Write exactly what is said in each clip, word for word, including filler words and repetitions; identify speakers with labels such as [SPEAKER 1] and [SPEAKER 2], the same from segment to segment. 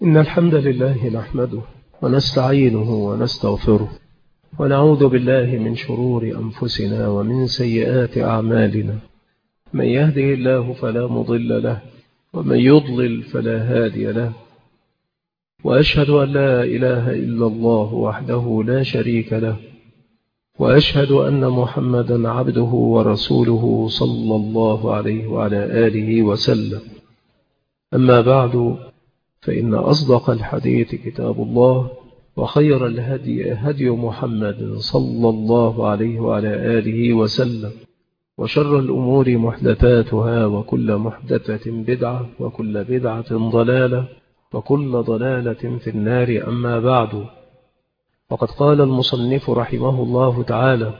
[SPEAKER 1] إن الحمد لله نحمده ونستعينه ونستغفره ونعوذ بالله من شرور أنفسنا ومن سيئات أعمالنا. من يهده الله فلا مضل له ومن يضلل فلا هادي له، وأشهد أن لا إله إلا الله وحده لا شريك له، وأشهد أن محمدا عبده ورسوله صلى الله عليه وعلى آله وسلم. أما بعد، فإن أصدق الحديث كتاب الله، وخير الهدي هدي محمد صلى الله عليه وعلى آله وسلم، وشر الأمور محدثاتها، وكل محدثة بدعة، وكل بدعة ضلالة، وكل ضلالة في النار. أما بعد، وقد قال المصنف رحمه الله تعالى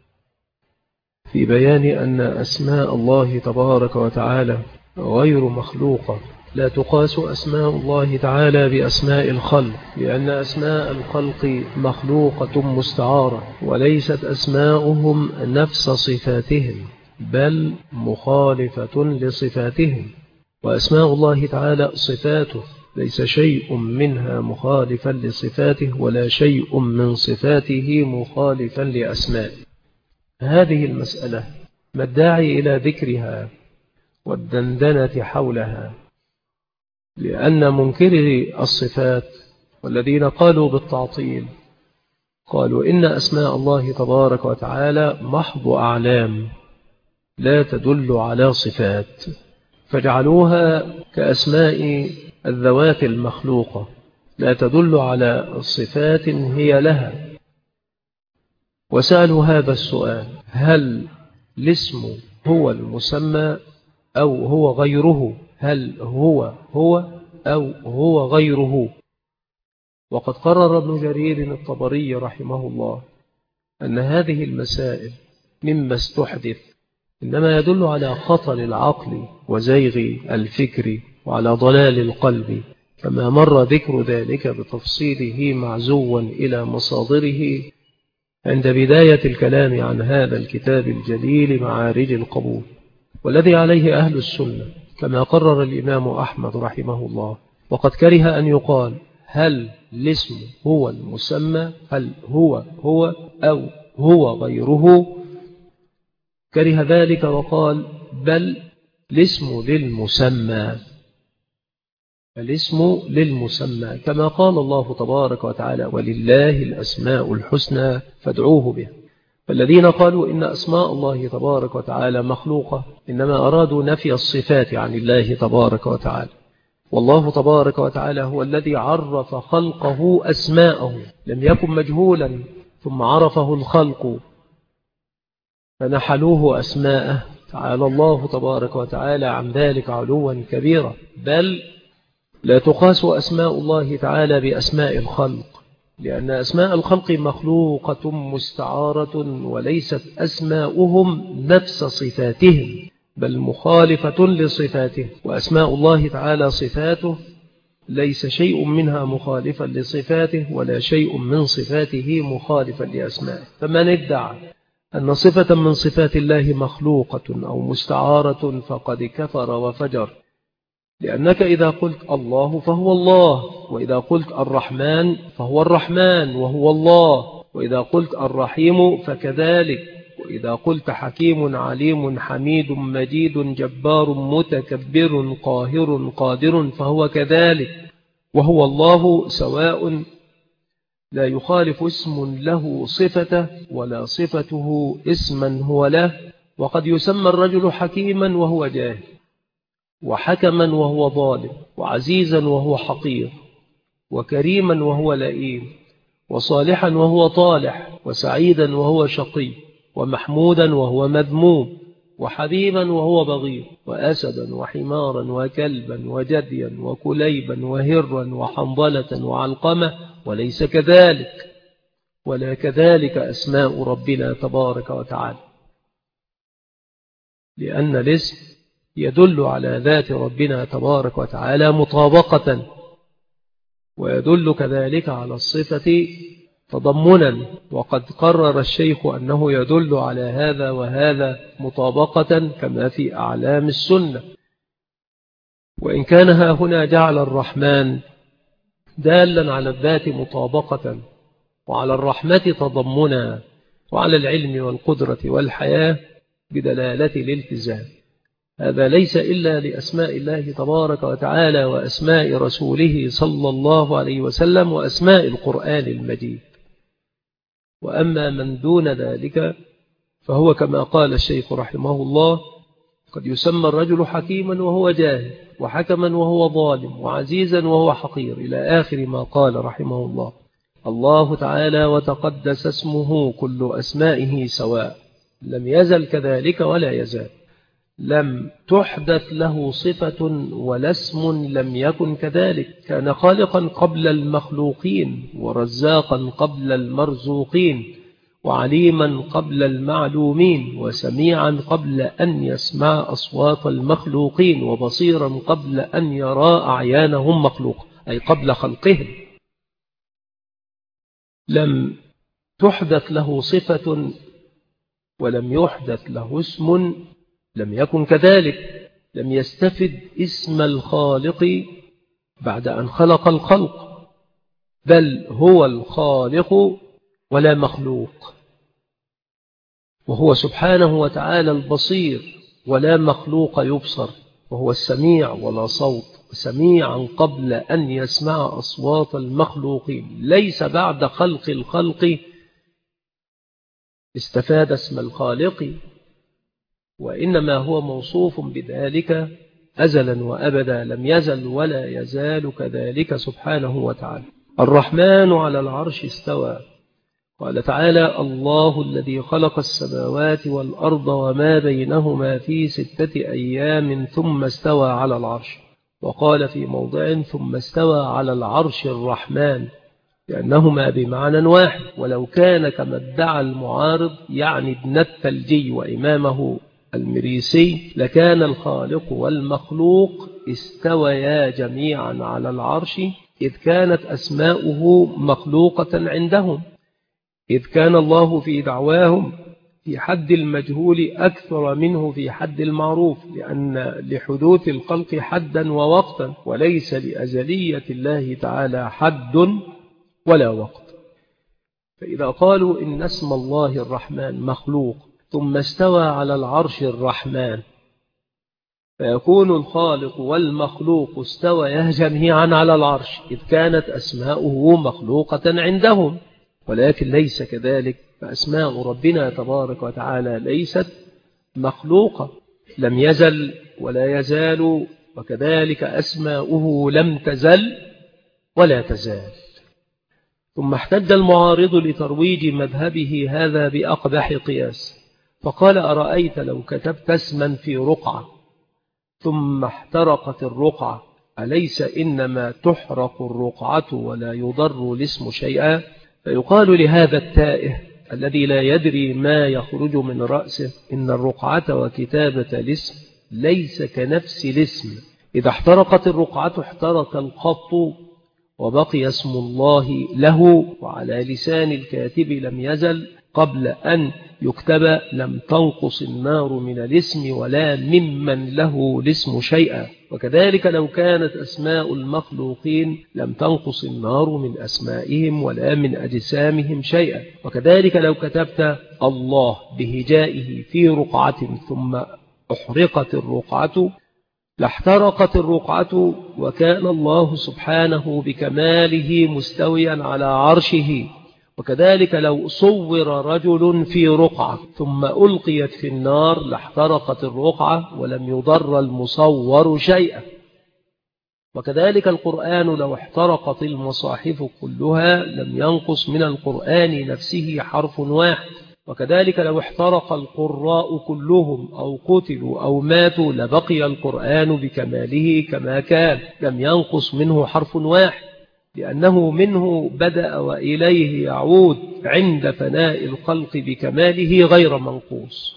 [SPEAKER 1] في بيان أن أسماء الله تبارك وتعالى غير مخلوقة، لا تقاس أسماء الله تعالى بأسماء الخلق، لأن أسماء الخلق مخلوقة مستعارة، وليست أسماؤهم نفس صفاتهم بل مخالفة لصفاتهم. وأسماء الله تعالى صفاته، ليس شيء منها مخالفا لصفاته، ولا شيء من صفاته مخالفا لأسمائه. هذه المسألة ما الداعي إلى ذكرها والدندنة حولها؟ لأن منكري الصفات والذين قالوا بالتعطيل قالوا إن أسماء الله تبارك وتعالى محض أعلام لا تدل على صفات، فجعلوها كأسماء الذوات المخلوقة لا تدل على صفات هي لها. وسألوا هذا السؤال: هل الاسم هو المسمى أو هو غيره؟ هل هو هو أو هو غيره؟ وقد قرر ابن جرير الطبري رحمه الله أن هذه المسائل مما استحدث إنما يدل على خطل العقل وزيغ الفكر وعلى ضلال القلب، كما مر ذكر ذلك بتفصيله معزوا إلى مصادره عند بداية الكلام عن هذا الكتاب الجليل معارج القبول، والذي عليه أهل السنة كما قرر الإمام أحمد رحمه الله. وقد كره أن يقال هل الاسم هو المسمى، هل هو هو أو هو غيره، كره ذلك وقال بل الاسم للمسمى، الاسم للمسمى، كما قال الله تبارك وتعالى: ولله الأسماء الحسنى فادعوه بها. فالذين قالوا إن أسماء الله تبارك وتعالى مخلوقة إنما أرادوا نفي الصفات عن الله تبارك وتعالى، والله تبارك وتعالى هو الذي عرف خلقه أسماءه، لم يكن مجهولا ثم عرفه الخلق فنحلوه أسماءه. تعالى الله تبارك وتعالى عن ذلك علوا كبيرا. بل لا تقاس أسماء الله تعالى بأسماء الخلق، لأن أسماء الخلق مخلوقة مستعارة، وليست أسماؤهم نفس صفاتهم بل مخالفة لصفاته. وأسماء الله تعالى صفاته، ليس شيء منها مخالفا لصفاته، ولا شيء من صفاته مخالفا لأسمائه. فمن ادعى أن صفة من صفات الله مخلوقة أو مستعارة فقد كفر وفجر، لأنك إذا قلت الله فهو الله، وإذا قلت الرحمن فهو الرحمن وهو الله، وإذا قلت الرحيم فكذلك، وإذا قلت حكيم عليم حميد مجيد جبار متكبر قاهر قادر فهو كذلك، وهو الله سواء، لا يخالف اسم له صفته ولا صفته اسما هو له. وقد يسمى الرجل حكيما وهو جاهل، وحكما وهو ظالم، وعزيزا وهو حقير، وكريما وهو لئيم، وصالحا وهو طالح، وسعيدا وهو شقي، ومحمودا وهو مذموم، وحبيبا وهو بغيض، وأسدا وحمارا وكلبا وجديا وكليبا وهرا وحنظلة وعلقمة، وليس كذلك، ولا كذلك أسماء ربنا تبارك وتعالى، لأن الاسم يدل على ذات ربنا تبارك وتعالى مطابقة، ويدل كذلك على الصفة تضمنا. وقد قرر الشيخ أنه يدل على هذا وهذا مطابقة كما في أعلام السنة. وإن كان ها هنا جعل الرحمن دالا على الذات مطابقة، وعلى الرحمة تضمنا، وعلى العلم والقدرة والحياة بدلالة الالتزام. هذا ليس إلا لأسماء الله تبارك وتعالى وأسماء رسوله صلى الله عليه وسلم وأسماء القرآن المجيد. وأما من دون ذلك فهو كما قال الشيخ رحمه الله: قد يسمى الرجل حكيما وهو جاهل، وحكما وهو ظالم، وعزيزا وهو حقير، إلى آخر ما قال رحمه الله. الله تعالى وتقدس اسمه كل أسمائه سواء، لم يزل كذلك ولا يزال. لم تحدث له صفة ولا اسم لم يكن كذلك. كان خالقا قبل المخلوقين، ورزاقا قبل المرزوقين، وعليما قبل المعلومين، وسميعا قبل أن يسمع أصوات المخلوقين، وبصيرا قبل أن يرى أعيانهم مخلوق، أي قبل خلقهم. لم تحدث له صفة ولم يحدث له اسم لم يكن كذلك. لم يستفد اسم الخالق بعد أن خلق الخلق، بل هو الخالق ولا مخلوق، وهو سبحانه وتعالى البصير ولا مخلوق يبصر، وهو السميع ولا صوت، سميعا قبل أن يسمع أصوات المخلوقين. ليس بعد خلق الخلق استفاد اسم الخالق، وإنما هو موصوف بذلك أزلا وأبدا، لم يزل ولا يزال كذلك سبحانه وتعالى. الرحمن على العرش استوى. قال تعالى: الله الذي خلق السماوات والأرض وما بينهما في ستة أيام ثم استوى على العرش. وقال في موضع: ثم استوى على العرش الرحمن، لأنهما بمعنى واحد. ولو كان كما ادعى المعارض يعني ابن الثلجي وإمامه المريسي لكان الخالق والمخلوق استويا جميعا على العرش، إذ كانت أسماؤه مخلوقة عندهم، إذ كان الله في دعواهم في حد المجهول أكثر منه في حد المعروف، لأن لحدوث الخلق حدا ووقتا، وليس لأزلية الله تعالى حد ولا وقت. فإذا قالوا إن اسم الله الرحمن مخلوق ثم استوى على العرش الرحمن، فيكون الخالق والمخلوق استويا جميعا على العرش، إذ كانت أسماؤه مخلوقة عندهم. ولكن ليس كذلك، فأسماء ربنا تبارك وتعالى ليست مخلوقة، لم يزل ولا يزال، وكذلك أسماؤه لم تزل ولا تزال. ثم احتج المعارض لترويج مذهبه هذا بأقبح قياس، فقال: أرأيت لو كتبت اسما في رقعة ثم احترقت الرقعة، أليس إنما تحرق الرقعة ولا يضر الاسم شيئا؟ فيقال لهذا التائه الذي لا يدري ما يخرج من رأسه إن الرقعة وكتابة الاسم ليس كنفس الاسم. إذا احترقت الرقعة احترق الخط وبقي اسم الله له، وعلى لسان الكاتب لم يزل قبل أن يكتب. لم تنقص النار من الاسم ولا ممن له الاسم شيئا. وكذلك لو كانت أسماء المخلوقين لم تنقص النار من أسمائهم ولا من أجسامهم شيئا. وكذلك لو كتبت الله بهجائه في رقعة ثم أحرقت الرقعة لاحترقت الرقعة، وكان الله سبحانه بكماله مستويا على عرشه. وكذلك لو صور رجل في رقعة ثم ألقيت في النار لاحترقت الرقعة ولم يضر المصور شيئا. وكذلك القرآن لو احترقت المصاحف كلها لم ينقص من القرآن نفسه حرف واحد. وكذلك لو احترق القراء كلهم أو قتلوا أو ماتوا لبقي القرآن بكماله كما كان، لم ينقص منه حرف واحد، لأنه منه بدأ وإليه يعود عند فناء الخلق بكماله غير منقوص.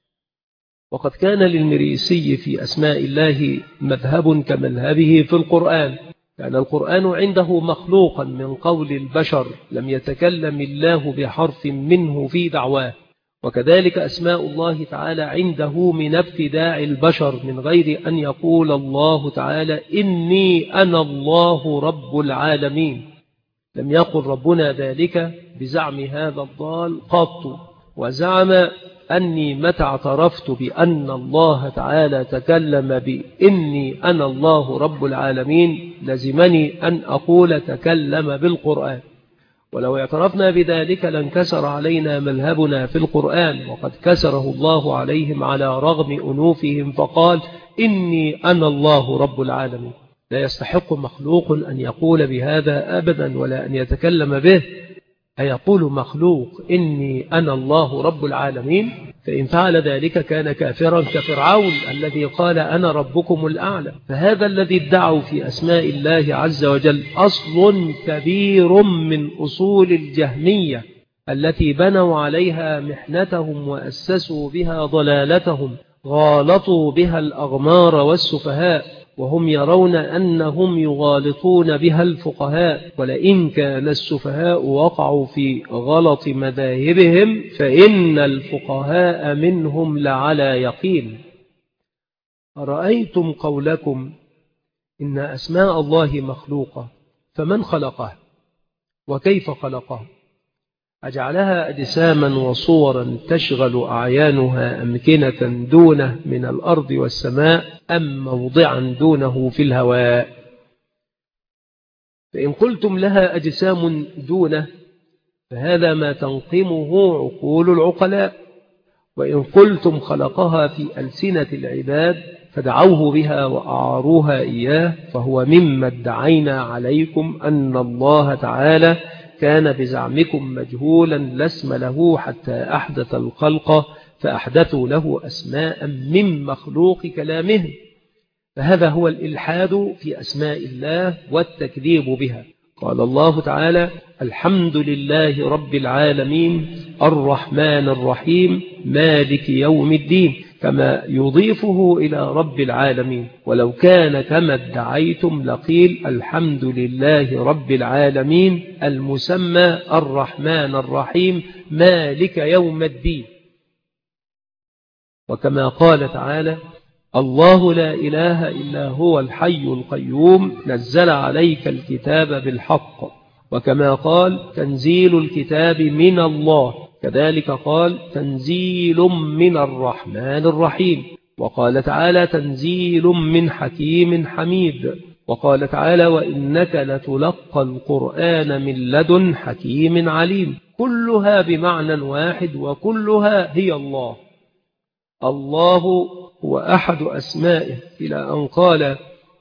[SPEAKER 1] وقد كان للمريسي في أسماء الله مذهب كمذهبه في القرآن، كان القرآن عنده مخلوقا من قول البشر، لم يتكلم الله بحرف منه في دعواه. وكذلك أسماء الله تعالى عنده من ابتداع البشر من غير أن يقول الله تعالى إني أنا الله رب العالمين. لم يقل ربنا ذلك بزعم هذا الضال قط، وزعم أني متى اعترفت بأن الله تعالى تكلم بإني أنا الله رب العالمين لزمني أن أقول تكلم بالقرآن، ولو اعترفنا بذلك لانكسر علينا مذهبنا في القرآن، وقد كسره الله عليهم على رغم أنوفهم فقال إني أنا الله رب العالمين. لا يستحق مخلوق أن يقول بهذا أبدا ولا أن يتكلم به. أيقول مخلوق إني أنا الله رب العالمين؟ فإن فعل ذلك كان كافرا كفرعون الذي قال أنا ربكم الأعلى. فهذا الذي ادعوا في أسماء الله عز وجل أصل كبير من أصول الجهمية التي بنوا عليها محنتهم وأسسوا بها ضلالتهم، غالطوا بها الأغمار والسفهاء، وهم يرون أنهم يغالطون بها الفقهاء. ولئن كان السفهاء وقعوا في غلط مذاهبهم فإن الفقهاء منهم لعلى يقين. أرأيتم قولكم إن أسماء الله مخلوقة، فمن خلقها وكيف خلقها؟ أجعلها أجساما وصورا تشغل أعيانها أمكنة دونه من الأرض والسماء، أم موضعا دونه في الهواء؟ فإن قلتم لها أجسام دونه فهذا ما تنقمه عقول العقلاء، وإن قلتم خلقها في ألسنة العباد فدعوه بها وأعاروها إياه فهو مما ادعينا عليكم أن الله تعالى كان بزعمكم مجهولا لا اسم له حتى أحدث الخلق فأحدثوا له أسماء من مخلوق كلامهم. فهذا هو الإلحاد في أسماء الله والتكذيب بها. قال الله تعالى الحمد لله رب العالمين الرحمن الرحيم مالك يوم الدين، كما يضيفه إلى رب العالمين. ولو كان كما ادعيتم لقيل الحمد لله رب العالمين المسمى الرحمن الرحيم مالك يوم الدين. وكما قال تعالى الله لا إله إلا هو الحي القيوم نزل عليك الكتاب بالحق، وكما قال تنزيل الكتاب من الله، كذلك قال تنزيل من الرحمن الرحيم. وقال تعالى تنزيل من حكيم حميد. وقال تعالى وإنك لتلقى القرآن من لدن حكيم عليم. كلها بمعنى واحد وكلها هي الله. الله هو أحد أسمائه، إلى أن قال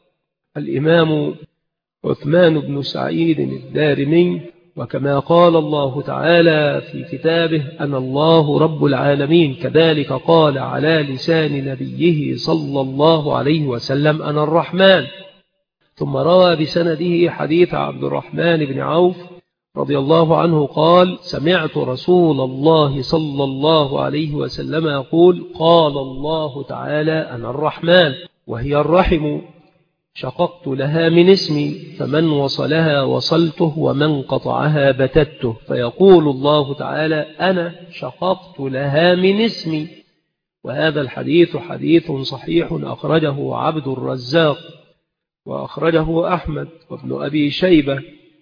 [SPEAKER 1] الإمام عثمان بن سعيد الدارمي وكما قال الله تعالى في كتابه أنا الله رب العالمين كذلك قال على لسان نبيه صلى الله عليه وسلم أنا الرحمن. ثم روى بسنده حديث عبد الرحمن بن عوف رضي الله عنه قال سمعت رسول الله صلى الله عليه وسلم يقول قال الله تعالى أنا الرحمن وهي الرحم شققت لها من اسمي فمن وصلها وصلته ومن قطعها بتته. فيقول الله تعالى أنا شققت لها من اسمي. وهذا الحديث حديث صحيح أخرجه عبد الرزاق وأخرجه أحمد وابن أبي شيبة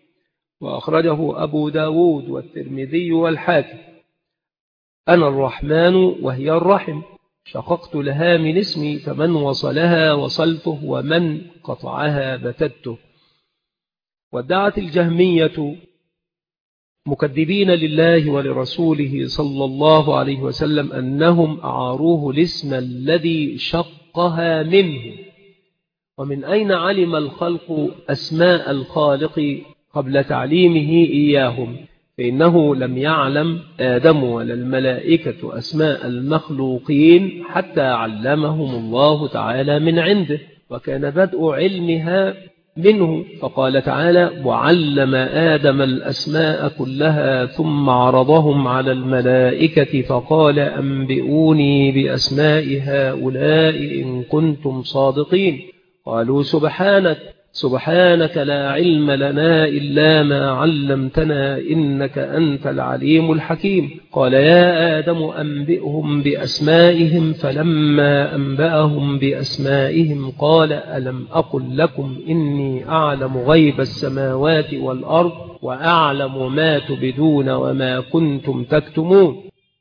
[SPEAKER 1] وأخرجه أبو داود والترمذي والحاكم. أنا الرحمن وهي الرحم شققت لها من اسمي فمن وصلها وصلته ومن قطعها بتته. وادعت الجهمية مكذبين لله ولرسوله صلى الله عليه وسلم أنهم أعاروه الاسم الذي شقها منه. ومن أين علم الخلق أسماء الخالق قبل تعليمه إياهم؟ فإنه لم يعلم آدم ولا الملائكة أسماء المخلوقين حتى علمهم الله تعالى من عنده، وكان بدء علمها منه. فقال تعالى وعلم آدم الأسماء كلها ثم عرضهم على الملائكة فقال أنبئوني بأسماء هؤلاء إن كنتم صادقين. قالوا سبحانك سبحانك لا علم لنا إلا ما علمتنا إنك أنت العليم الحكيم. قال يا آدم أنبئهم بأسمائهم فلما أنبأهم بأسمائهم قال ألم أقل لكم إني أعلم غيب السماوات والأرض وأعلم ما تبدون وما كنتم تكتمون.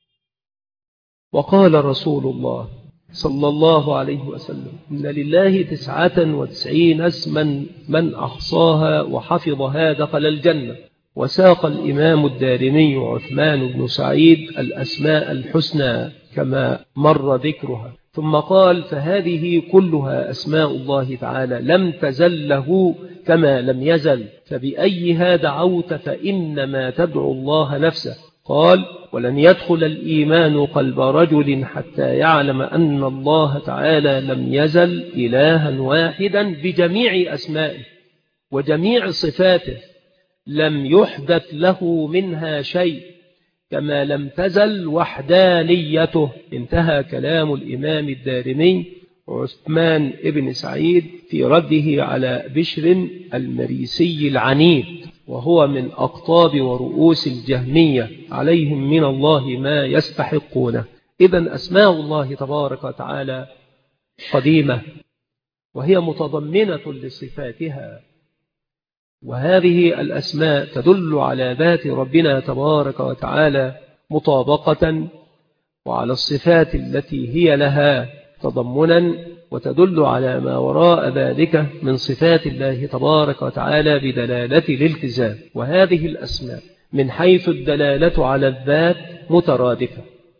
[SPEAKER 1] وقال رسول الله صلى الله عليه وسلم إن لله تسعة وتسعين اسما من أحصاها وحفظها دخل الجنة. وساق الإمام الدارمي عثمان بن سعيد الأسماء الحسنى كما مر ذكرها، ثم قال فهذه كلها أسماء الله تعالى لم تزل له كما لم يزل، فبأيها دعوت فإنما تدعو الله نفسه. قال ولن يدخل الإيمان قلب رجل حتى يعلم أن الله تعالى لم يزل إلها واحدا بجميع أسمائه وجميع صفاته، لم يحدث له منها شيء كما لم تزل وحدانيته. انتهى كلام الإمام الدارمي عثمان بن سعيد في رده على بشر المريسي العنيد، وهو من أقطاب ورؤوس الجهمية عليهم من الله ما يستحقونه. إذن أسماء الله تبارك وتعالى قديمة وهي متضمنة لصفاتها، وهذه الأسماء تدل على ذات ربنا تبارك وتعالى مطابقة وعلى الصفات التي هي لها تضمنا، وتدل على ما وراء ذلك من صفات الله تبارك وتعالى بدلالة الالتزام. وهذه الأسماء من حيث الدلالة على الذات مترادفة.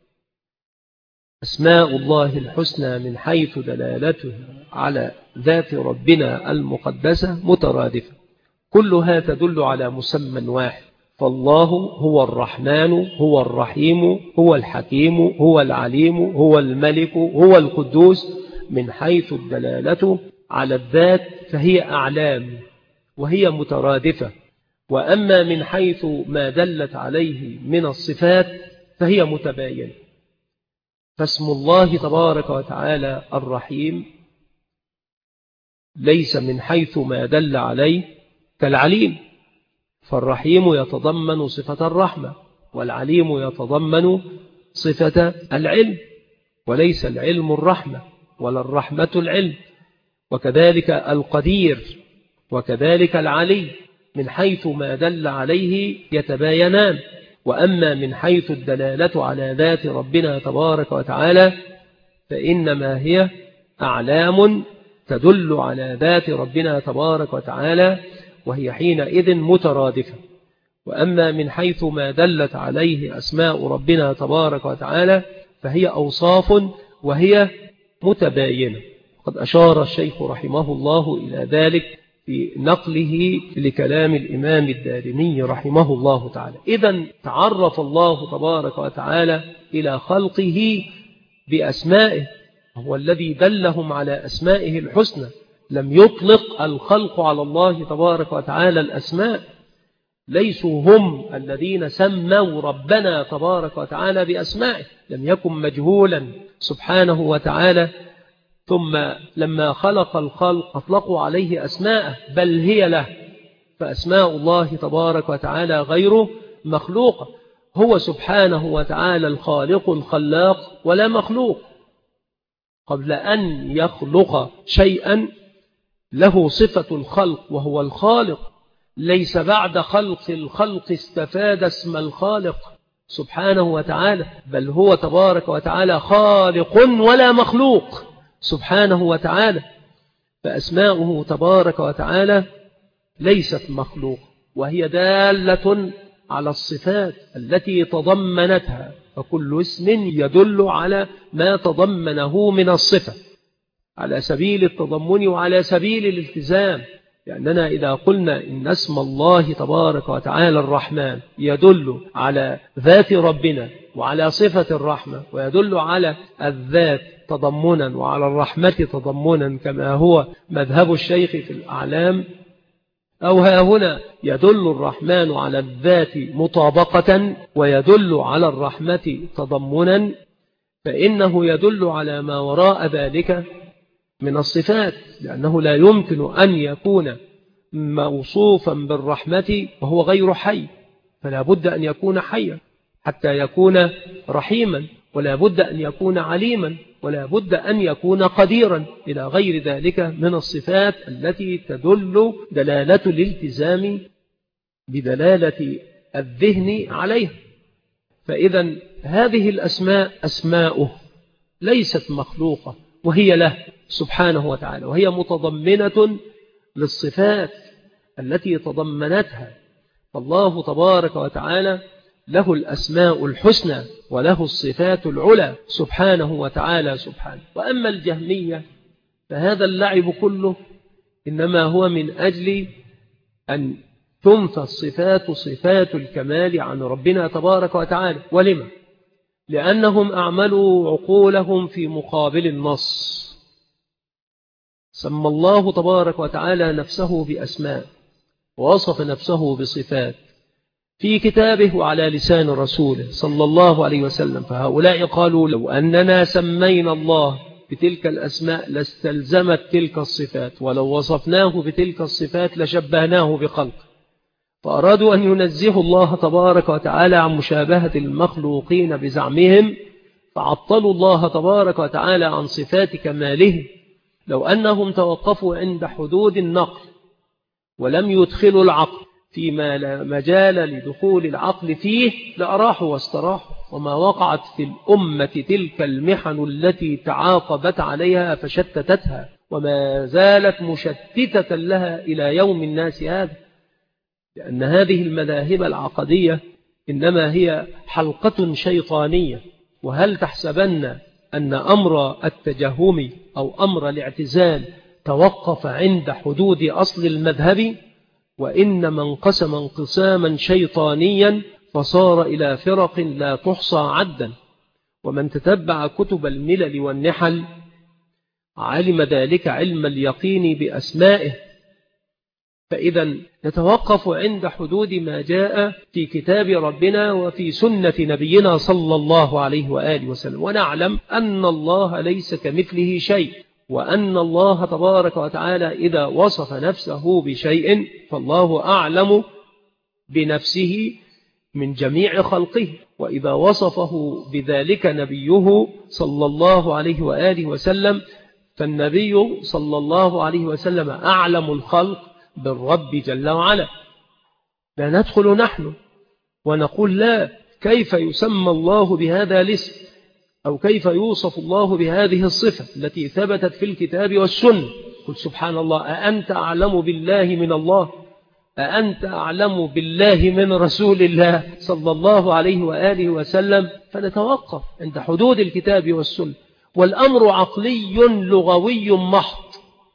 [SPEAKER 1] أسماء الله الحسنى من حيث دلالتها على ذات ربنا المقدسة مترادفة، كلها تدل على مسمى واحد. فالله هو الرحمن، هو الرحيم، هو الحكيم، هو العليم، هو الملك، هو القدوس. من حيث الدلالة على الذات فهي أعلام وهي مترادفة، وأما من حيث ما دلت عليه من الصفات فهي متباينة. فاسم الله تبارك وتعالى الرحيم ليس من حيث ما دل عليه كالعليم، فالرحيم يتضمن صفة الرحمة، والعليم يتضمن صفة العلم، وليس العلم الرحمة ولا الرحمة العلم. وكذلك القدير وكذلك العلي من حيث ما دل عليه يتباينان. وأما من حيث الدلالة على ذات ربنا تبارك وتعالى فإنما هي أعلام تدل على ذات ربنا تبارك وتعالى، وهي حينئذ مترادفة. وأما من حيث ما دلت عليه أسماء ربنا تبارك وتعالى فهي أوصاف وهي متباينة. قد أشار الشيخ رحمه الله إلى ذلك في نقله لكلام الإمام الدارمي رحمه الله تعالى. إذن تعرف الله تبارك وتعالى إلى خلقه بأسمائه، هو الذي دلهم على أسمائه الحسنى. لم يطلق الخلق على الله تبارك وتعالى الأسماء، ليسوا هم الذين سموا ربنا تبارك وتعالى بأسمائه، لم يكن مجهولا سبحانه وتعالى ثم لما خلق الخلق أطلقوا عليه أسماءه، بل هي له. فأسماء الله تبارك وتعالى غير مخلوقة، هو سبحانه وتعالى الخالق الخلاق ولا مخلوق. قبل أن يخلق شيئا له صفة الخلق وهو الخالق، ليس بعد خلق الخلق استفاد اسم الخالق سبحانه وتعالى، بل هو تبارك وتعالى خالق ولا مخلوق سبحانه وتعالى. فأسماؤه تبارك وتعالى ليست مخلوق، وهي دالة على الصفات التي تضمنتها، فكل اسم يدل على ما تضمنه من الصفة على سبيل التضمن وعلى سبيل الالتزام. لأننا إذا قلنا إن اسم الله تبارك وتعالى الرحمن يدل على ذات ربنا وعلى صفة الرحمة، ويدل على الذات تضمنا وعلى الرحمة تضمنا كما هو مذهب الشيخ في الأعلام، أو ها هنا يدل الرحمن على الذات مطابقة ويدل على الرحمة تضمنا، فإنه يدل على ما وراء ذلك من الصفات، لأنه لا يمكن أن يكون موصوفا بالرحمة وهو غير حي، فلا بد أن يكون حيا حتى يكون رحيما، ولا بد أن يكون عليما، ولا بد أن يكون قديرا، إلى غير ذلك من الصفات التي تدل دلالة الالتزام بدلالة الذهن عليها. فإذا هذه الأسماء أسماؤه ليست مخلوقة، وهي له سبحانه وتعالى، وهي متضمنة للصفات التي تضمنتها. فالله تبارك وتعالى له الأسماء الحسنى وله الصفات العلى سبحانه وتعالى سبحانه. وأما الجهمية فهذا اللعب كله إنما هو من أجل أن تنفى الصفات صفات الكمال عن ربنا تبارك وتعالى. ولما؟ لأنهم أعملوا عقولهم في مقابل النص. سمى الله تبارك وتعالى نفسه بأسماء ووصف نفسه بصفات في كتابه وعلى لسان رسوله صلى الله عليه وسلم. فهؤلاء قالوا لو أننا سمينا الله بتلك الأسماء لاستلزمت تلك الصفات، ولو وصفناه بتلك الصفات لشبهناه بخلق. فأرادوا أن ينزهوا الله تبارك وتعالى عن مشابهة المخلوقين بزعمهم، فعطلوا الله تبارك وتعالى عن صفات كماله. لو أنهم توقفوا عند حدود النقل ولم يدخلوا العقل فيما لا مجال لدخول العقل فيه لأراحوا واستراحوا. وما وقعت في الأمة تلك المحن التي تعاقبت عليها فشتتتها، وما زالت مشتتة لها إلى يوم الناس هذا، لأن هذه المذاهب العقدية إنما هي حلقة شيطانية. وهل تحسبن أن أمر التجهم أو أمر الاعتزال توقف عند حدود أصل المذهب؟ وإنما انقسم انقساما شيطانيا فصار إلى فرق لا تحصى عدا. ومن تتبع كتب الملل والنحل علم ذلك علم اليقين بأسمائه. فإذا نتوقف عند حدود ما جاء في كتاب ربنا وفي سنة نبينا صلى الله عليه وآله وسلم، ونعلم أن الله ليس كمثله شيء، وأن الله تبارك وتعالى إذا وصف نفسه بشيء فالله أعلم بنفسه من جميع خلقه، وإذا وصفه بذلك نبيه صلى الله عليه وآله وسلم فالنبي صلى الله عليه وسلم أعلم الخلق بالرب جل وعلا. لا ندخل نحن ونقول لا، كيف يسمى الله بهذا الاسم، أو كيف يوصف الله بهذه الصفة التي ثبتت في الكتاب والسنة. قل سبحان الله، أأنت أعلم بالله من الله؟ أأنت أعلم بالله من رسول الله صلى الله عليه وآله وسلم؟ فنتوقف عند حدود الكتاب والسنة. والأمر عقلي لغوي محض،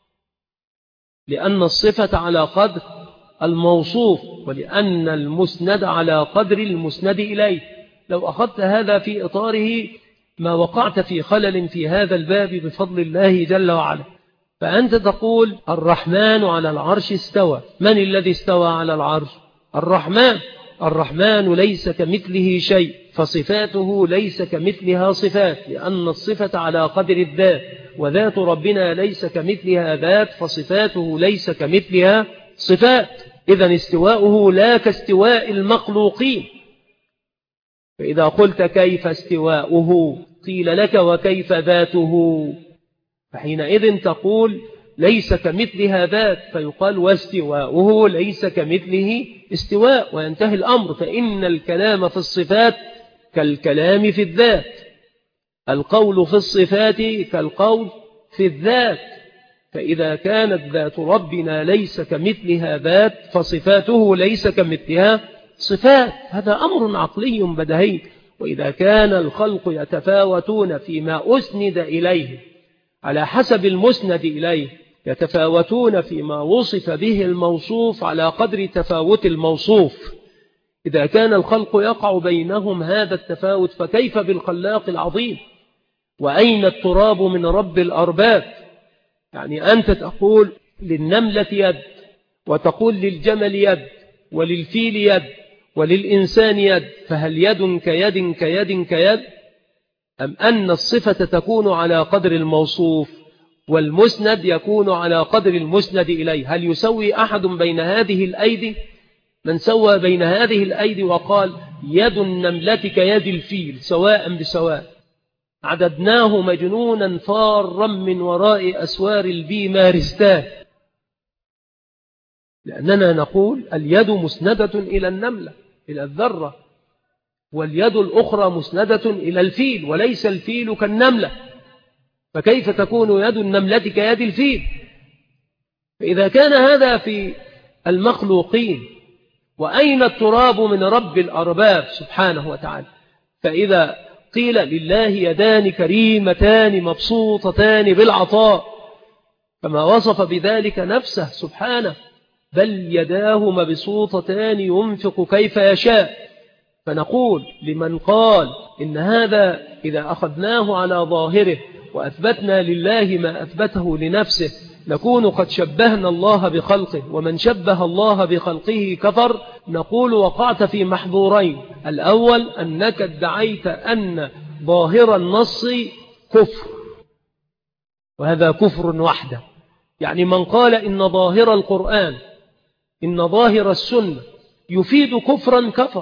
[SPEAKER 1] لأن الصفة على قدر الموصوف، ولأن المسند على قدر المسند إليه. لو أخذت هذا في إطاره ما وقعت في خلل في هذا الباب بفضل الله جل وعلا. فأنت تقول الرحمن على العرش استوى. من الذي استوى على العرش؟ الرحمن. الرحمن ليس كمثله شيء، فصفاته ليس كمثلها صفات، لأن الصفة على قدر الذات، وذات ربنا ليس كمثلها ذات، فصفاته ليس كمثلها صفات. إذن استواؤه لا كاستواء المخلوقين. فإذا قلت كيف استواؤه قيل لك وكيف ذاته، فحينئذ تقول ليس كمثلها ذات، فيقال واستواؤه ليس كمثله استواء، وينتهي الأمر. فإن الكلام في الصفات كالكلام في الذات، القول في الصفات كالقول في الذات. فإذا كانت ذات ربنا ليس كمثلها ذات فصفاته ليس كمثلها صفات. هذا أمر عقلي بديهي. وإذا كان الخلق يتفاوتون فيما أسند إليه على حسب المسند إليه، يتفاوتون فيما وصف به الموصوف على قدر تفاوت الموصوف. إذا كان الخلق يقع بينهم هذا التفاوت فكيف بالخلاق العظيم؟ وأين التراب من رب الأرباب؟ يعني أنت تقول للنملة يد، وتقول للجمل يد، وللفيل يد، وللإنسان يد، فهل يد كيد كيد كيد؟ أم أن الصفة تكون على قدر الموصوف؟ والمسند يكون على قدر المسند إليه. هل يسوي أحد بين هذه الأيدي؟ من سوى بين هذه الأيدي وقال يد النملة كيد الفيل سواء بسواء، عددناه مجنونا فارا من وراء أسوار البي مارستاه، لأننا نقول اليد مسندة إلى النملة إلى الذرة، واليد الأخرى مسندة إلى الفيل، وليس الفيل كالنملة، فكيف تكون يد النملة كيد الفيل؟ فإذا كان هذا في المخلوقين، وأين التراب من رب الأرباب سبحانه وتعالى؟ فإذا قيل لله يدان كريمتان مبسوطتان بالعطاء، كما وصف بذلك نفسه سبحانه، بل يداه مبسوطتان ينفق كيف يشاء. فنقول لمن قال إن هذا إذا أخذناه على ظاهره وأثبتنا لله ما أثبته لنفسه نكون قد شبهنا الله بخلقه، ومن شبه الله بخلقه كفر. نقول وقعت في محظورين: الأول أنك ادعيت أن ظاهر النص كفر، وهذا كفر وحده، يعني من قال إن ظاهر القرآن إن ظاهر السنة يفيد كفرا كفر.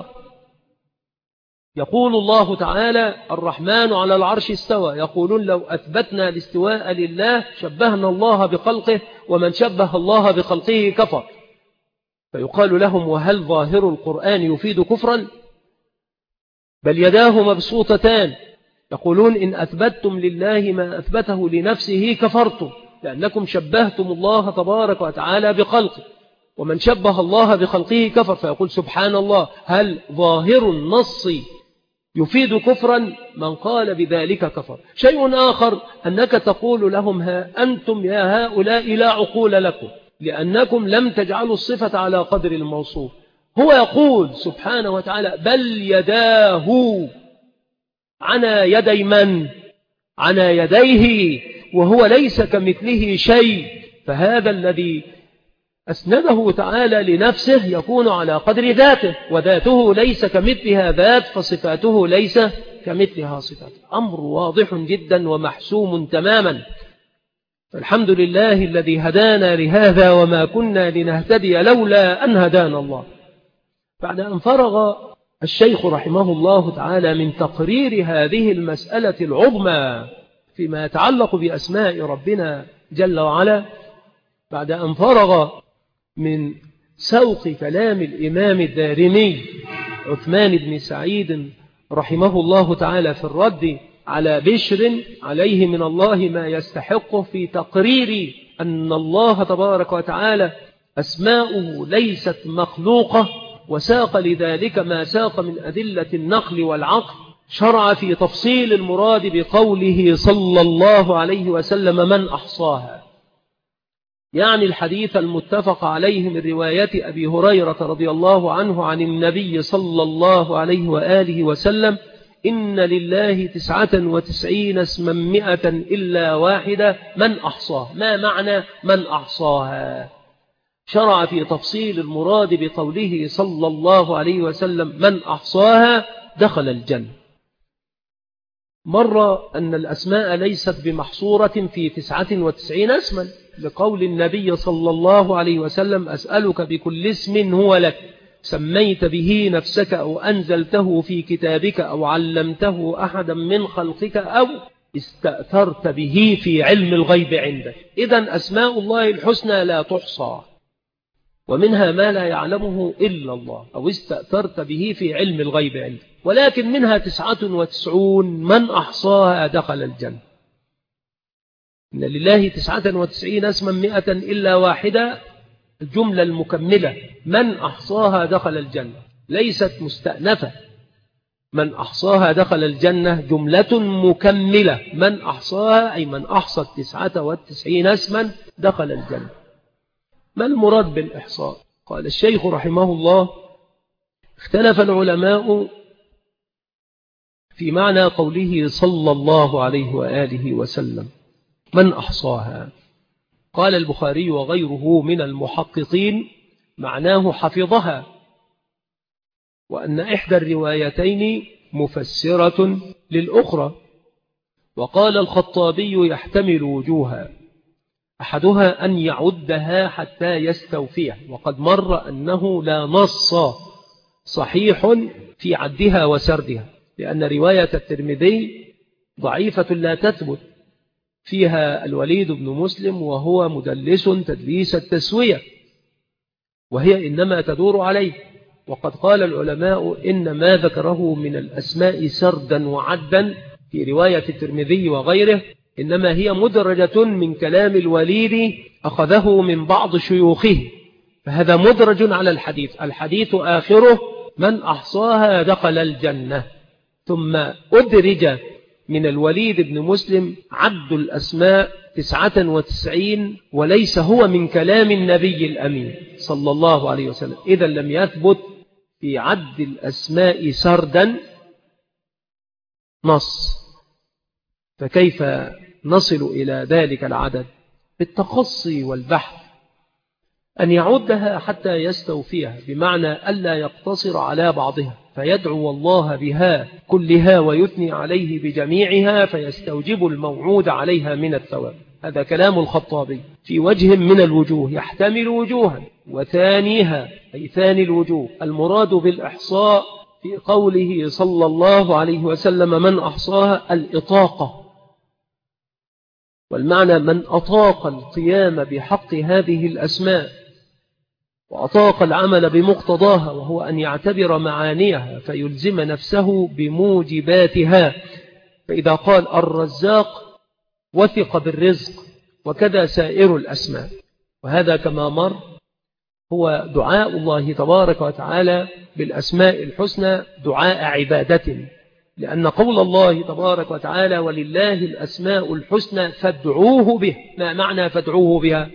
[SPEAKER 1] يقول الله تعالى الرحمن على العرش استوى، يقولون لو أثبتنا الاستواء لله شبهنا الله بخلقه، ومن شبه الله بخلقه كفر. فيقال لهم وهل ظاهر القرآن يفيد كفرا؟ بل يداه مبسوطتان. يقولون إن أثبتتم لله ما أثبته لنفسه كفرتم، لأنكم شبهتم الله تبارك وتعالى بخلقه، ومن شبه الله بخلقه كفر. فيقول سبحان الله، هل ظاهر النص يفيد كفرا؟ من قال بذلك كفر. شيء آخر أنك تقول لهم ها أنتم يا هؤلاء لا عقول لكم، لأنكم لم تجعلوا الصفة على قدر الموصوف. هو يقول سبحانه وتعالى بل يداه عنا يدي من؟ عنا يديه، وهو ليس كمثله شيء. فهذا الذي أسنده تعالى لنفسه يكون على قدر ذاته، وذاته ليس كمثلها ذات، فصفاته ليس كمثلها صفات. أمر واضح جدا ومحسوم تماما. الحمد لله الذي هدانا لهذا وما كنا لنهتدي لولا أن هدانا الله. بعد أن فرغ الشيخ رحمه الله تعالى من تقرير هذه المسألة العظمى فيما يتعلق بأسماء ربنا جل وعلا، بعد أن فرغ من سوق كلام الإمام الدارمي عثمان بن سعيد رحمه الله تعالى في الرد على بشر عليه من الله ما يستحقه في تقرير أن الله تبارك وتعالى أسماؤه ليست مخلوقة، وساق لذلك ما ساق من أدلة النقل والعقل، شرع في تفصيل المراد بقوله صلى الله عليه وسلم من أحصاها، يعني الحديث المتفق عليه من رواية أبي هريرة رضي الله عنه عن النبي صلى الله عليه وآله وسلم إن لله تسعة وتسعين اسما مئة إلا واحدة من أحصاها. ما معنى من أحصاها؟ شرع في تفصيل المراد بقوله صلى الله عليه وسلم من أحصاها دخل الجنة. مر أن الأسماء ليست بمحصورة في تسعة وتسعين اسما، لقول النبي صلى الله عليه وسلم أسألك بكل اسم هو لك سميت به نفسك أو أنزلته في كتابك أو علمته أحدا من خلقك أو استأثرت به في علم الغيب عندك. إذن أسماء الله الحسنى لا تحصى، ومنها ما لا يعلمه إلا الله أو استأثرت به في علم الغيب عندك، ولكن منها تسعة وتسعون من أحصاها دخل الجنة. إن لله تسعة وتسعين اسما مئة إلا واحدة، الجملة المكملة من أحصاها دخل الجنة ليست مستأنفة. من أحصاها دخل الجنة جملة مكملة، من أحصاها أي من أحصى التسعة والتسعين اسما دخل الجنة. ما المراد بالإحصاء؟ قال الشيخ رحمه الله اختلف العلماء في معنى قوله صلى الله عليه وآله وسلم من أحصاها. قال البخاري وغيره من المحققين معناه حفظها، وأن إحدى الروايتين مفسرة للأخرى. وقال الخطابي يحتمل وجوها، أحدها أن يعدها حتى يستوفيها، وقد مر أنه لا نص صحيح في عدها وسردها، لأن رواية الترمذي ضعيفة لا تثبت، فيها الوليد بن مسلم وهو مدلس تدليس التسوية، وهي إنما تدور عليه. وقد قال العلماء إن ما ذكره من الأسماء سردا وعدا في رواية الترمذي وغيره إنما هي مدرجة من كلام الوليد أخذه من بعض شيوخه، فهذا مدرج على الحديث. الحديث آخره من أحصاها دخل الجنة. ثم أدرج من الوليد بن مسلم عد الأسماء تسعة وتسعين، وليس هو من كلام النبي الأمين صلى الله عليه وسلم، إذا لم يثبت في عد الأسماء سردا نص، فكيف نصل إلى ذلك العدد؟ بالتخصي والبحث، أن يعدها حتى يستوفيها، بمعنى ألا يقتصر على بعضها فيدعو الله بها كلها ويثني عليه بجميعها فيستوجب الموعود عليها من الثواب. هذا كلام الخطابي في وجه من الوجوه، يحتمل وجوها، وثانيها أي ثاني الوجوه المراد بالإحصاء في قوله صلى الله عليه وسلم من أحصاها الإطاقة، والمعنى من أطاق القيام بحق هذه الأسماء وأطاق العمل بمقتضاها، وهو أن يعتبر معانيها فيلزم نفسه بموجباتها. فإذا قال الرزاق وثق بالرزق، وكذا سائر الأسماء. وهذا كما مر هو دعاء الله تبارك وتعالى بالأسماء الحسنى دعاء عبادة، لأن قول الله تبارك وتعالى ولله الأسماء الحسنى فادعوه به. ما معنى فادعوه بها؟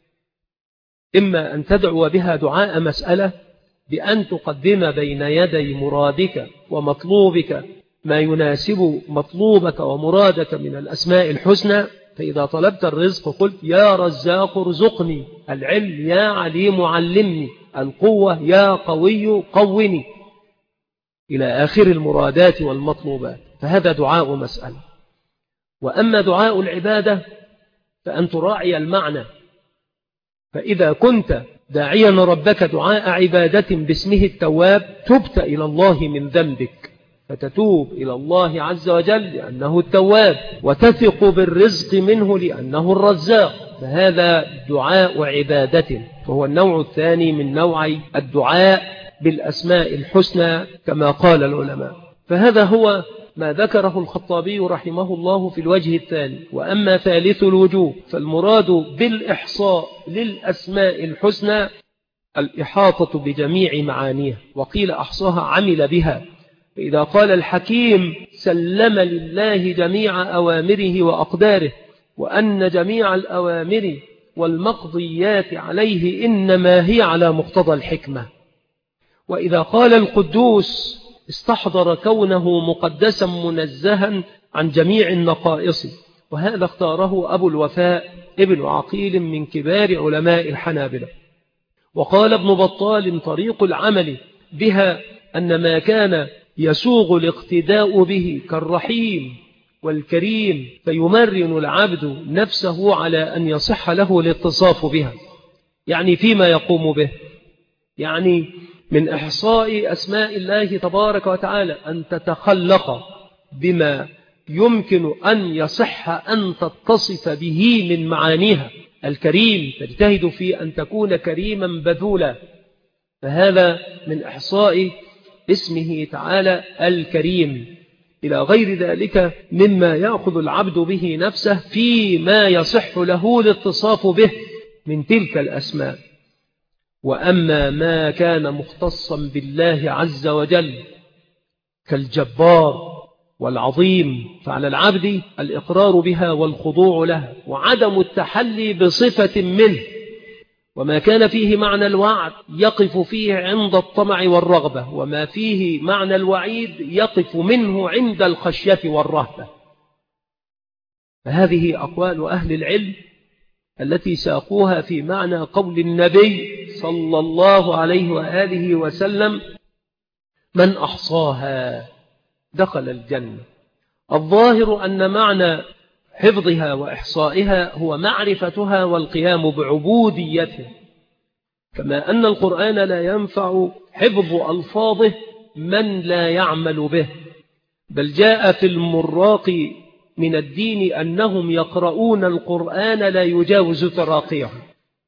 [SPEAKER 1] إما أن تدعو بها دعاء مسألة بأن تقدم بين يدي مرادك ومطلوبك ما يناسب مطلوبك ومرادك من الأسماء الحسنى. فإذا طلبت الرزق قلت يا رزاق ارزقني، العلم يا عليم علمني، القوة يا قوي قوني، إلى آخر المرادات والمطلوبات، فهذا دعاء مسألة. وأما دعاء العبادة فأن تراعي المعنى، فإذا كنت داعيا ربك دعاء عبادة باسمه التواب تبت إلى الله من ذنبك، فتتوب إلى الله عز وجل لأنه التواب، وتثق بالرزق منه لأنه الرزاق، فهذا دعاء عبادة، فهو النوع الثاني من نوعي الدعاء بالأسماء الحسنى كما قال العلماء. فهذا هو ما ذكره الخطابي رحمه الله في الوجه الثاني. وأما ثالث الوجوه فالمراد بالإحصاء للأسماء الحسنى الإحاطة بجميع معانيها، وقيل أحصاها عمل بها. فإذا قال الحكيم سلم لله جميع أوامره وأقداره، وأن جميع الأوامر والمقضيات عليه إنما هي على مقتضى الحكمة. وإذا قال القدوس استحضر كونه مقدسا منزها عن جميع النقائص، وهذا اختاره أبو الوفاء ابن عقيل من كبار علماء الحنابلة. وقال ابن بطال طريق العمل بها أن ما كان يسوغ الاقتداء به كالرحيم والكريم فيمرن العبد نفسه على أن يصح له الاتصاف بها، يعني فيما يقوم به، يعني من إحصاء أسماء الله تبارك وتعالى أن تتخلق بما يمكن أن يصح أن تتصف به من معانيها. الكريم تجتهد في أن تكون كريما بذولا، فهذا من إحصاء اسمه تعالى الكريم، إلى غير ذلك مما يأخذ العبد به نفسه فيما يصح له الاتصاف به من تلك الأسماء. وأما ما كان مختصا بالله عز وجل كالجبار والعظيم فعلى العبد الإقرار بها والخضوع لها وعدم التحلي بصفة منه. وما كان فيه معنى الوعد يقف فيه عند الطمع والرغبة، وما فيه معنى الوعيد يقف منه عند الخشية والرهبة. فهذه أقوال أهل العلم التي ساقوها في معنى قول النبي صلى الله عليه وآله وسلم من أحصاها دخل الجنة. الظاهر أن معنى حفظها وإحصائها هو معرفتها والقيام بعبوديتها، كما أن القرآن لا ينفع حفظ ألفاظه من لا يعمل به، بل جاء في المراق من الدين أنهم يقرؤون القرآن لا يجاوز تراقيهم،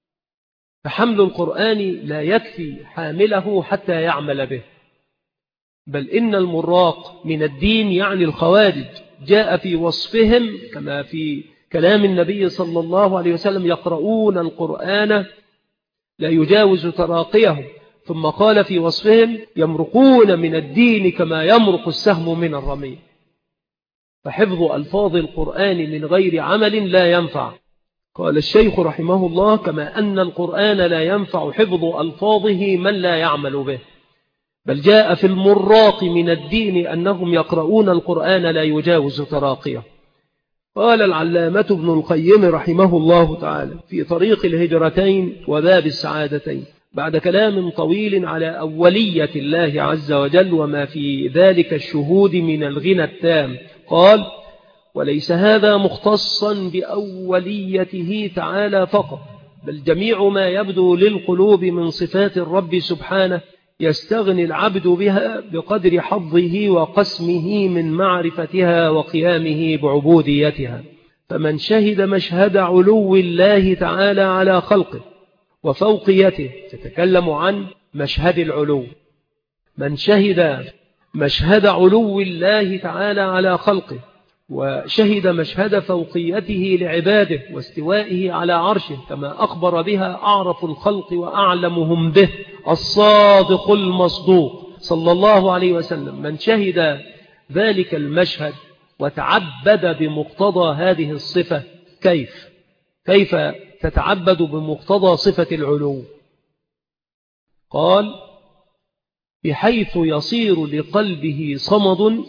[SPEAKER 1] فحمل القرآن لا يكفي حامله حتى يعمل به، بل إن المراق من الدين يعني الخوارج جاء في وصفهم كما في كلام النبي صلى الله عليه وسلم يقرؤون القرآن لا يجاوز تراقيهم، ثم قال في وصفهم يمرقون من الدين كما يمرق السهم من الرمي. فحفظ ألفاظ القرآن من غير عمل لا ينفع. قال الشيخ رحمه الله كما أن القرآن لا ينفع حفظ ألفاظه من لا يعمل به، بل جاء في المراق من الدين أنهم يقرؤون القرآن لا يجاوز تراقيه. قال العلامة ابن القيم رحمه الله تعالى في طريق الهجرتين وباب السعادتين بعد كلام طويل على أولية الله عز وجل وما في ذلك الشهود من الغنى التام، قال: وليس هذا مختصا بأوليته تعالى فقط، بل جميع ما يبدو للقلوب من صفات الرب سبحانه يستغني العبد بها بقدر حظه وقسمه من معرفتها وقيامه بعبوديتها. فمن شهد مشهد علو الله تعالى على خلقه وفوقيته، تتكلم عن مشهد العلو، من شهد مشهد علو الله تعالى على خلقه وشهد مشهد فوقيته لعباده واستوائه على عرشه كما أخبر بها أعرف الخلق وأعلمهم به الصادق المصدوق صلى الله عليه وسلم، من شهد ذلك المشهد وتعبد بمقتضى هذه الصفة، كيف كيف تتعبد بمقتضى صفة العلو؟ قال: بحيث يصير لقلبه صمد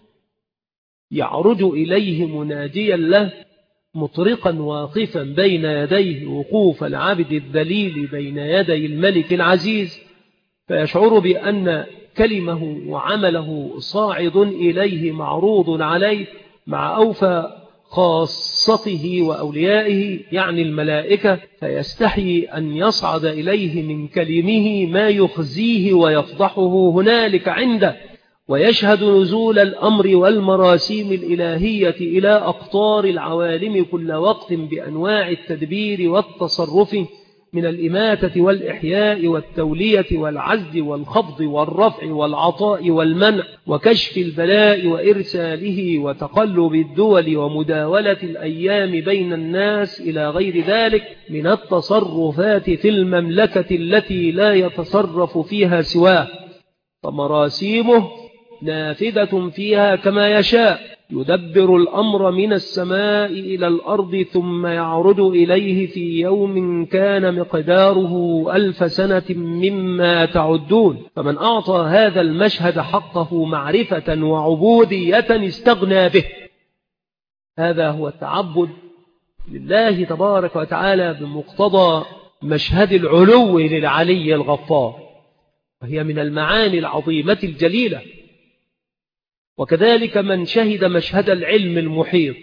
[SPEAKER 1] يعرج إليه مناجيا له مطرقا واقفا بين يديه وقوف العبد الذليل بين يدي الملك العزيز، فيشعر بأن كلمه وعمله صاعد إليه معروض عليه مع أوفى خاصته وأوليائه يعني الملائكة، فيستحي أن يصعد إليه من كلمه ما يخزيه ويفضحه هنالك عنده، ويشهد نزول الأمر والمراسيم الإلهية إلى أقطار العوالم كل وقت بأنواع التدبير والتصرف من الإماتة والإحياء والتولية والعزل والخفض والرفع والعطاء والمنع وكشف البلاء وإرساله وتقلب الدول ومداولة الأيام بين الناس إلى غير ذلك من التصرفات في المملكة التي لا يتصرف فيها سواه، فمراسيمه نافذة فيها كما يشاء، يدبر الأمر من السماء إلى الأرض ثم يعرج إليه في يوم كان مقداره ألف سنة مما تعدون. فمن أعطى هذا المشهد حقه معرفة وعبودية استغنى به. هذا هو التعبد لله تبارك وتعالى بمقتضى مشهد العلو للعلي الغفار، وهي من المعاني العظيمة الجليلة. وكذلك من شهد مشهد العلم المحيط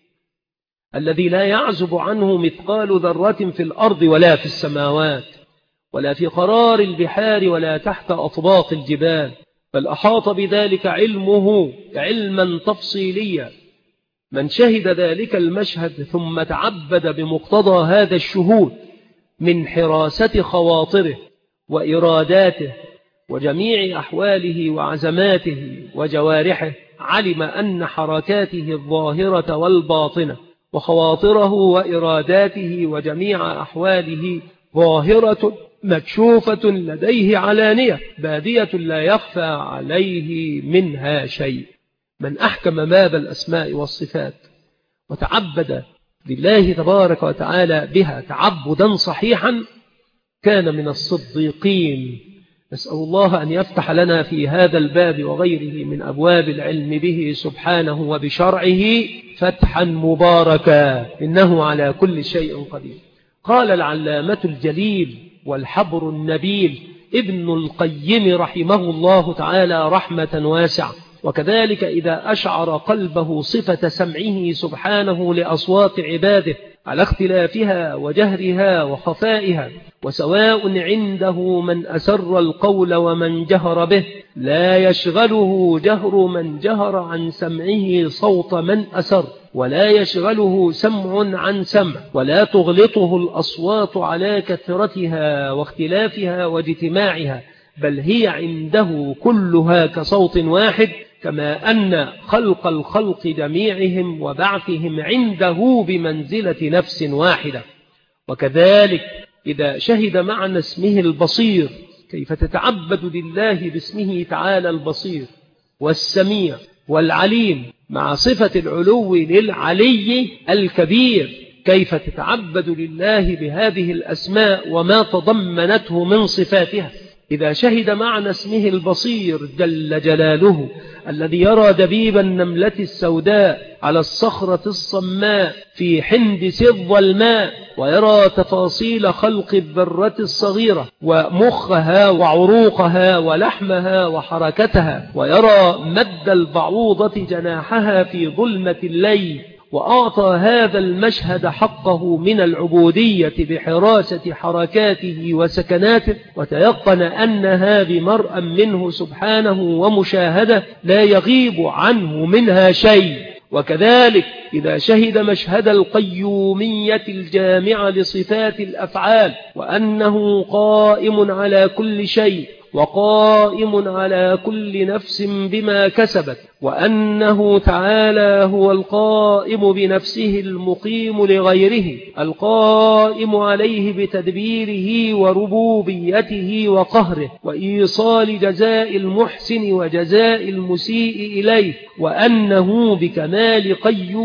[SPEAKER 1] الذي لا يعزب عنه مثقال ذرة في الأرض ولا في السماوات ولا في قرار البحار ولا تحت أطباق الجبال، بل أحاط بذلك علمه علما تفصيليا. من شهد ذلك المشهد ثم تعبد بمقتضى هذا الشهود من حراسة خواطره وإراداته وجميع أحواله وعزماته وجوارحه، علم أن حركاته الظاهرة والباطنة وخواطره وإراداته وجميع أحواله ظاهرة مكشوفة لديه علانية بادية لا يخفى عليه منها شيء. من أحكم باب الأسماء والصفات وتعبد لله تبارك وتعالى بها تعبدا صحيحا كان من الصديقين. نسأل الله أن يفتح لنا في هذا الباب وغيره من أبواب العلم به سبحانه وبشرعه فتحا مباركا، إنه على كل شيء قدير. قال العلامة الجليل والحبر النبيل ابن القيم رحمه الله تعالى رحمة واسعة: وكذلك إذا أشعر قلبه صفة سمعه سبحانه لأصوات عباده على اختلافها وجهرها وخفائها، وسواء عنده من أسر القول ومن جهر به، لا يشغله جهر من جهر عن سمعه صوت من أسر، ولا يشغله سمع عن سمع، ولا تغلطه الأصوات على كثرتها واختلافها واجتماعها، بل هي عنده كلها كصوت واحد، كما أن خلق الخلق جميعهم وبعثهم عنده بمنزلة نفس واحدة. وكذلك إذا شهد معنى اسمه البصير، كيف تتعبد لله باسمه تعالى البصير والسميع والعليم مع صفة العلو للعلي الكبير، كيف تتعبد لله بهذه الأسماء وما تضمنته من صفاتها. إذا شهد معنى اسمه البصير جل جلاله الذي يرى دبيب النملة السوداء على الصخرة الصماء في حندس الظلماء، ويرى تفاصيل خلق الذرة الصغيرة ومخها وعروقها ولحمها وحركتها، ويرى مد البعوضة جناحها في ظلمة الليل، وأعطى هذا المشهد حقه من العبودية بحراسة حركاته وسكناته، وتيقن أنها بمرأ منه سبحانه ومشاهدة لا يغيب عنه منها شيء. وكذلك إذا شهد مشهد القيومية الجامعة لصفات الأفعال، وأنه قائم على كل شيء وقائم على كل نفس بما كسبت، وأنه تعالى هو القائم بنفسه المقيم لغيره، القائم عليه بتدبيره وربوبيته وقهره وإيصال جزاء المحسن وجزاء المسيء إليه، وأنه بكمال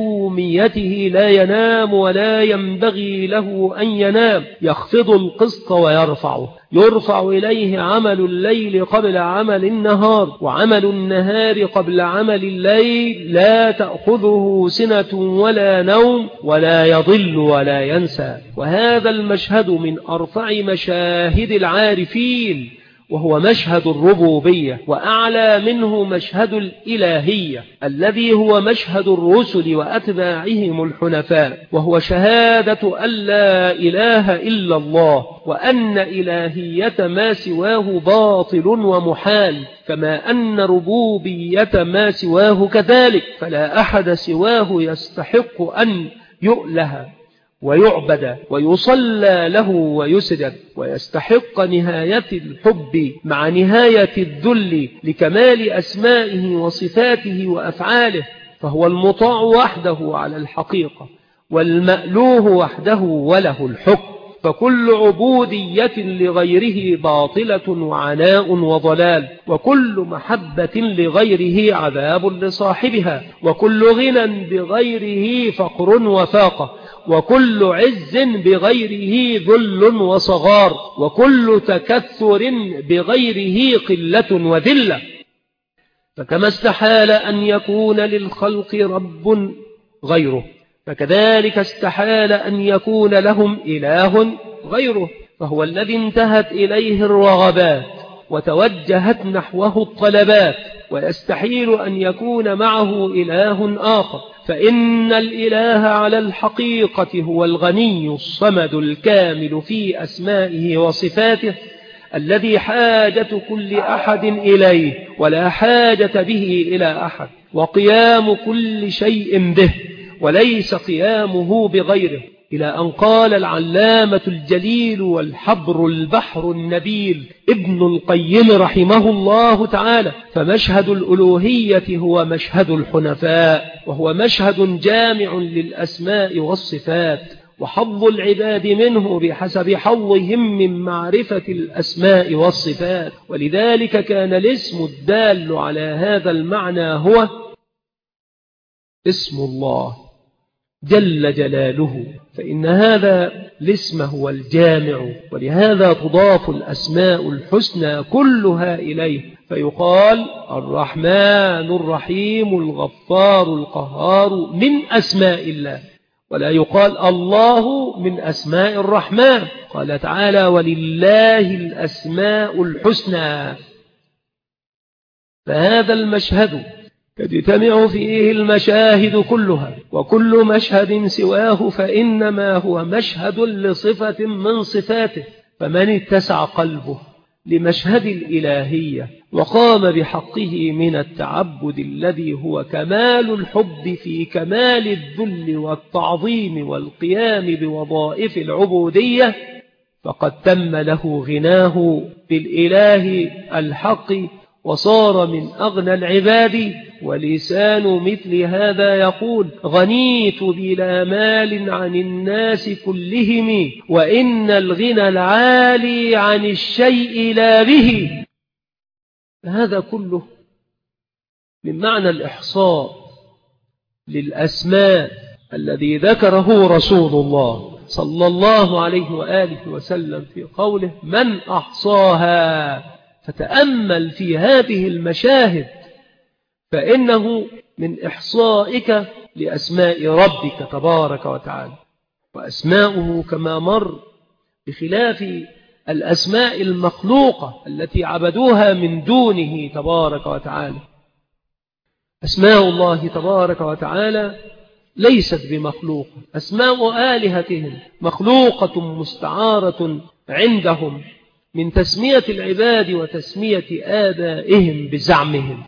[SPEAKER 1] قيوميته لا ينام ولا ينبغي له أن ينام، يخفض القسط ويرفعه، يرفع إليه عمل الليل قبل عمل النهار، وعمل النهار قبل عمل الليل، لا تأخذه سنة ولا نوم، ولا يضل ولا ينسى. وهذا المشهد من أرفع مشاهد العارفين، وهو مشهد الربوبية، وأعلى منه مشهد الإلهية الذي هو مشهد الرسل وأتباعهم الحنفاء، وهو شهادة أن لا إله إلا الله، وأن إلهية ما سواه باطل ومحال، كما أن ربوبية ما سواه كذلك، فلا أحد سواه يستحق أن يؤله ويعبد ويصلى له ويسجد، ويستحق نهاية الحب مع نهاية الذل لكمال أسمائه وصفاته وأفعاله، فهو المطاع وحده على الحقيقة، والمألوه وحده وله الحكم، فكل عبودية لغيره باطلة وعناء وضلال، وكل محبة لغيره عذاب لصاحبها، وكل غنى بغيره فقر وفاقة، وكل عز بغيره ذل وصغار، وكل تكثر بغيره قلة وذلة. فكما استحال أن يكون للخلق رب غيره، فكذلك استحال أن يكون لهم إله غيره، فهو الذي انتهت إليه الرغبات وتوجهت نحوه الطلبات، ويستحيل أن يكون معه إله آخر، فإن الإله على الحقيقة هو الغني الصمد الكامل في أسمائه وصفاته، الذي حاجة كل أحد إليه ولا حاجة به إلى أحد، وقيام كل شيء به وليس قيامه بغيره، إلى أن قال العلامة الجليل والحبر البحر النبيل ابن القيم رحمه الله تعالى: فمشهد الألوهية هو مشهد الحنفاء، وهو مشهد جامع للأسماء والصفات، وحظ العباد منه بحسب حظهم من معرفة الأسماء والصفات. ولذلك كان الاسم الدال على هذا المعنى هو اسم الله جل جلاله، فإن هذا الاسم هو الجامع، ولهذا تضاف الأسماء الحسنى كلها إليه، فيقال الرحمن الرحيم الغفار القهار من أسماء الله، ولا يقال الله من أسماء الرحمن. قال تعالى: ولله الأسماء الحسنى. فهذا المشهد تجتمع فيه المشاهد كلها، وكل مشهد سواه فإنما هو مشهد لصفة من صفاته. فمن اتسع قلبه لمشهد الإلهية وقام بحقه من التعبد الذي هو كمال الحب في كمال الذل والتعظيم والقيام بوظائف العبودية، فقد تم له غناه بالإله الحق وصار من أغنى العباد. ولسان مثل هذا يقول: غنيت بلا مال عن الناس كلهم، وإن الغنى العالي عن الشيء لا به. هذا كله من معنى الإحصاء للأسماء الذي ذكره رسول الله صلى الله عليه وآله وسلم في قوله: من أحصاها. فتأمل في هذه المشاهد، فإنه من إحصائك لأسماء ربك تبارك وتعالى. وأسماؤه كما مر بخلاف الأسماء المخلوقة التي عبدوها من دونه تبارك وتعالى. أسماء الله تبارك وتعالى ليست بمخلوقة. أسماء آلهتهم مخلوقة مستعارة عندهم من تسمية العباد وتسمية آبائهم بزعمهم.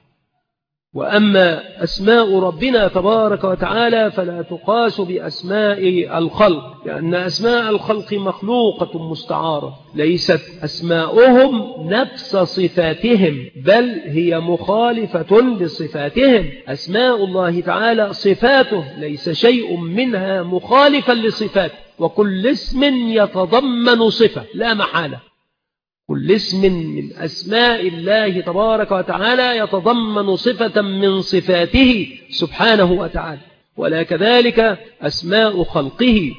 [SPEAKER 1] وأما أسماء ربنا تبارك وتعالى فلا تقاس بأسماء الخلق، لأن أسماء الخلق مخلوقة مستعارة، ليست أسماؤهم نفس صفاتهم، بل هي مخالفة لصفاتهم. أسماء الله تعالى صفاته ليس شيء منها مخالفا لصفاته، وكل اسم يتضمن صفة لا محالة. كل اسم من أسماء الله تبارك وتعالى يتضمن صفة من صفاته سبحانه وتعالى. ولا كذلك أسماء خلقه.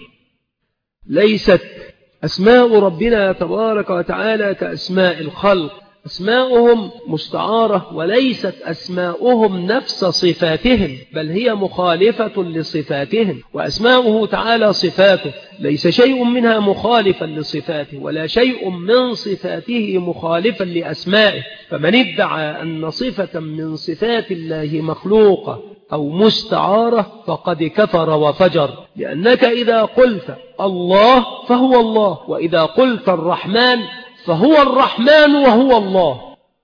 [SPEAKER 1] ليست أسماء ربنا تبارك وتعالى كأسماء الخلق، أسماؤهم مستعارة وليست أسماؤهم نفس صفاتهم، بل هي مخالفة لصفاتهم. وأسماؤه تعالى صفاته ليس شيء منها مخالفا لصفاته، ولا شيء من صفاته مخالفا لأسمائه. فمن ادعى أن صفة من صفات الله مخلوقة أو مستعارة فقد كفر وفجر، لأنك إذا قلت الله فهو الله، وإذا قلت الرحمن فهو الرحمن وهو الله.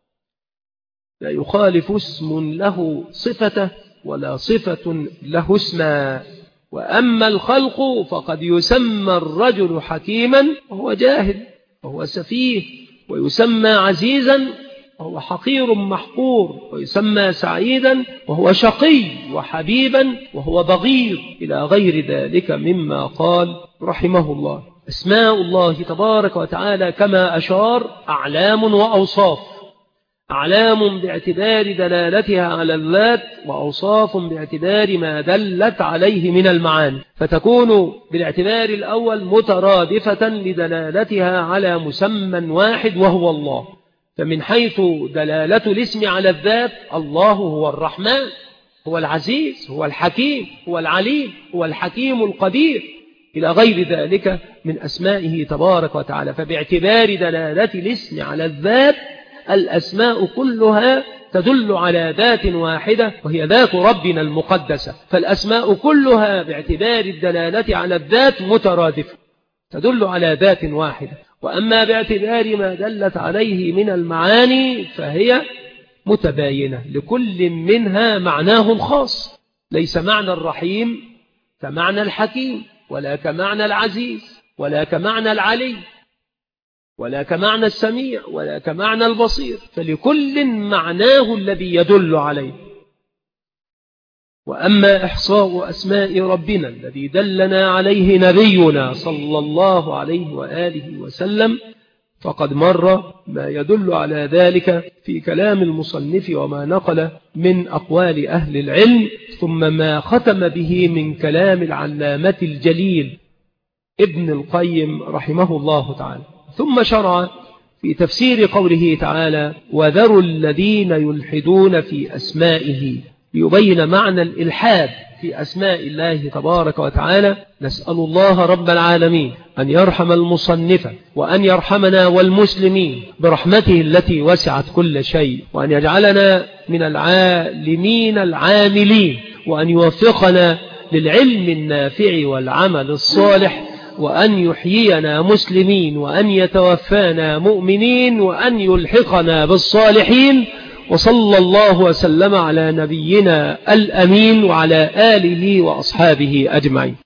[SPEAKER 1] لا يخالف اسم له صفته ولا صفة له اسما. وأما الخلق فقد يسمى الرجل حكيما وهو جاهل وهو سفيه، ويسمى عزيزا وهو حقير محقور، ويسمى سعيدا وهو شقي، وحبيبا وهو بغيض، إلى غير ذلك مما قال رحمه الله. أسماء الله تبارك وتعالى كما أشار أعلام وأوصاف. أعلام باعتبار دلالتها على الذات، وأوصاف باعتبار ما دلت عليه من المعاني، فتكون بالاعتبار الأول مترادفة لدلالتها على مسمى واحد وهو الله. فمن حيث دلالة الاسم على الذات، الله هو الرحمن، هو العزيز، هو الحكيم، هو العليم، هو الحكيم القدير، إلى غير ذلك من أسمائه تبارك وتعالى. فباعتبار دلالة الاسم على الذات، الأسماء كلها تدل على ذات واحدة وهي ذات ربنا المقدسة. فالأسماء كلها باعتبار الدلالة على الذات مترادفة، تدل على ذات واحدة. وأما باعتبار ما دلت عليه من المعاني فهي متباينة، لكل منها معناه الخاص. ليس معنى الرحيم كمعنى الحكيم، ولا كمعنى العزيز، ولا كمعنى العلي، ولا كمعنى السميع، ولا كمعنى البصير، فلكل معناه الذي يدل عليه. وأما إحصاء أسماء ربنا الذي دلنا عليه نبينا صلى الله عليه وآله وسلم فقد مر ما يدل على ذلك في كلام المصنف وما نقل من أقوال أهل العلم، ثم ما ختم به من كلام العلامة الجليل ابن القيم رحمه الله تعالى. ثم شرع في تفسير قوله تعالى: وذروا الذين يلحدون في أسمائه، ليبين معنى الإلحاد في أسماء الله تبارك وتعالى. نسأل الله رب العالمين أن يرحم المصنف وأن يرحمنا والمسلمين برحمته التي وسعت كل شيء، وأن يجعلنا من العالمين العاملين، وأن يوفقنا للعلم النافع والعمل الصالح، وأن يحيينا مسلمين، وأن يتوفانا مؤمنين، وأن يلحقنا بالصالحين. وصلى الله وسلم على نبينا الأمين وعلى آله وأصحابه أجمعين.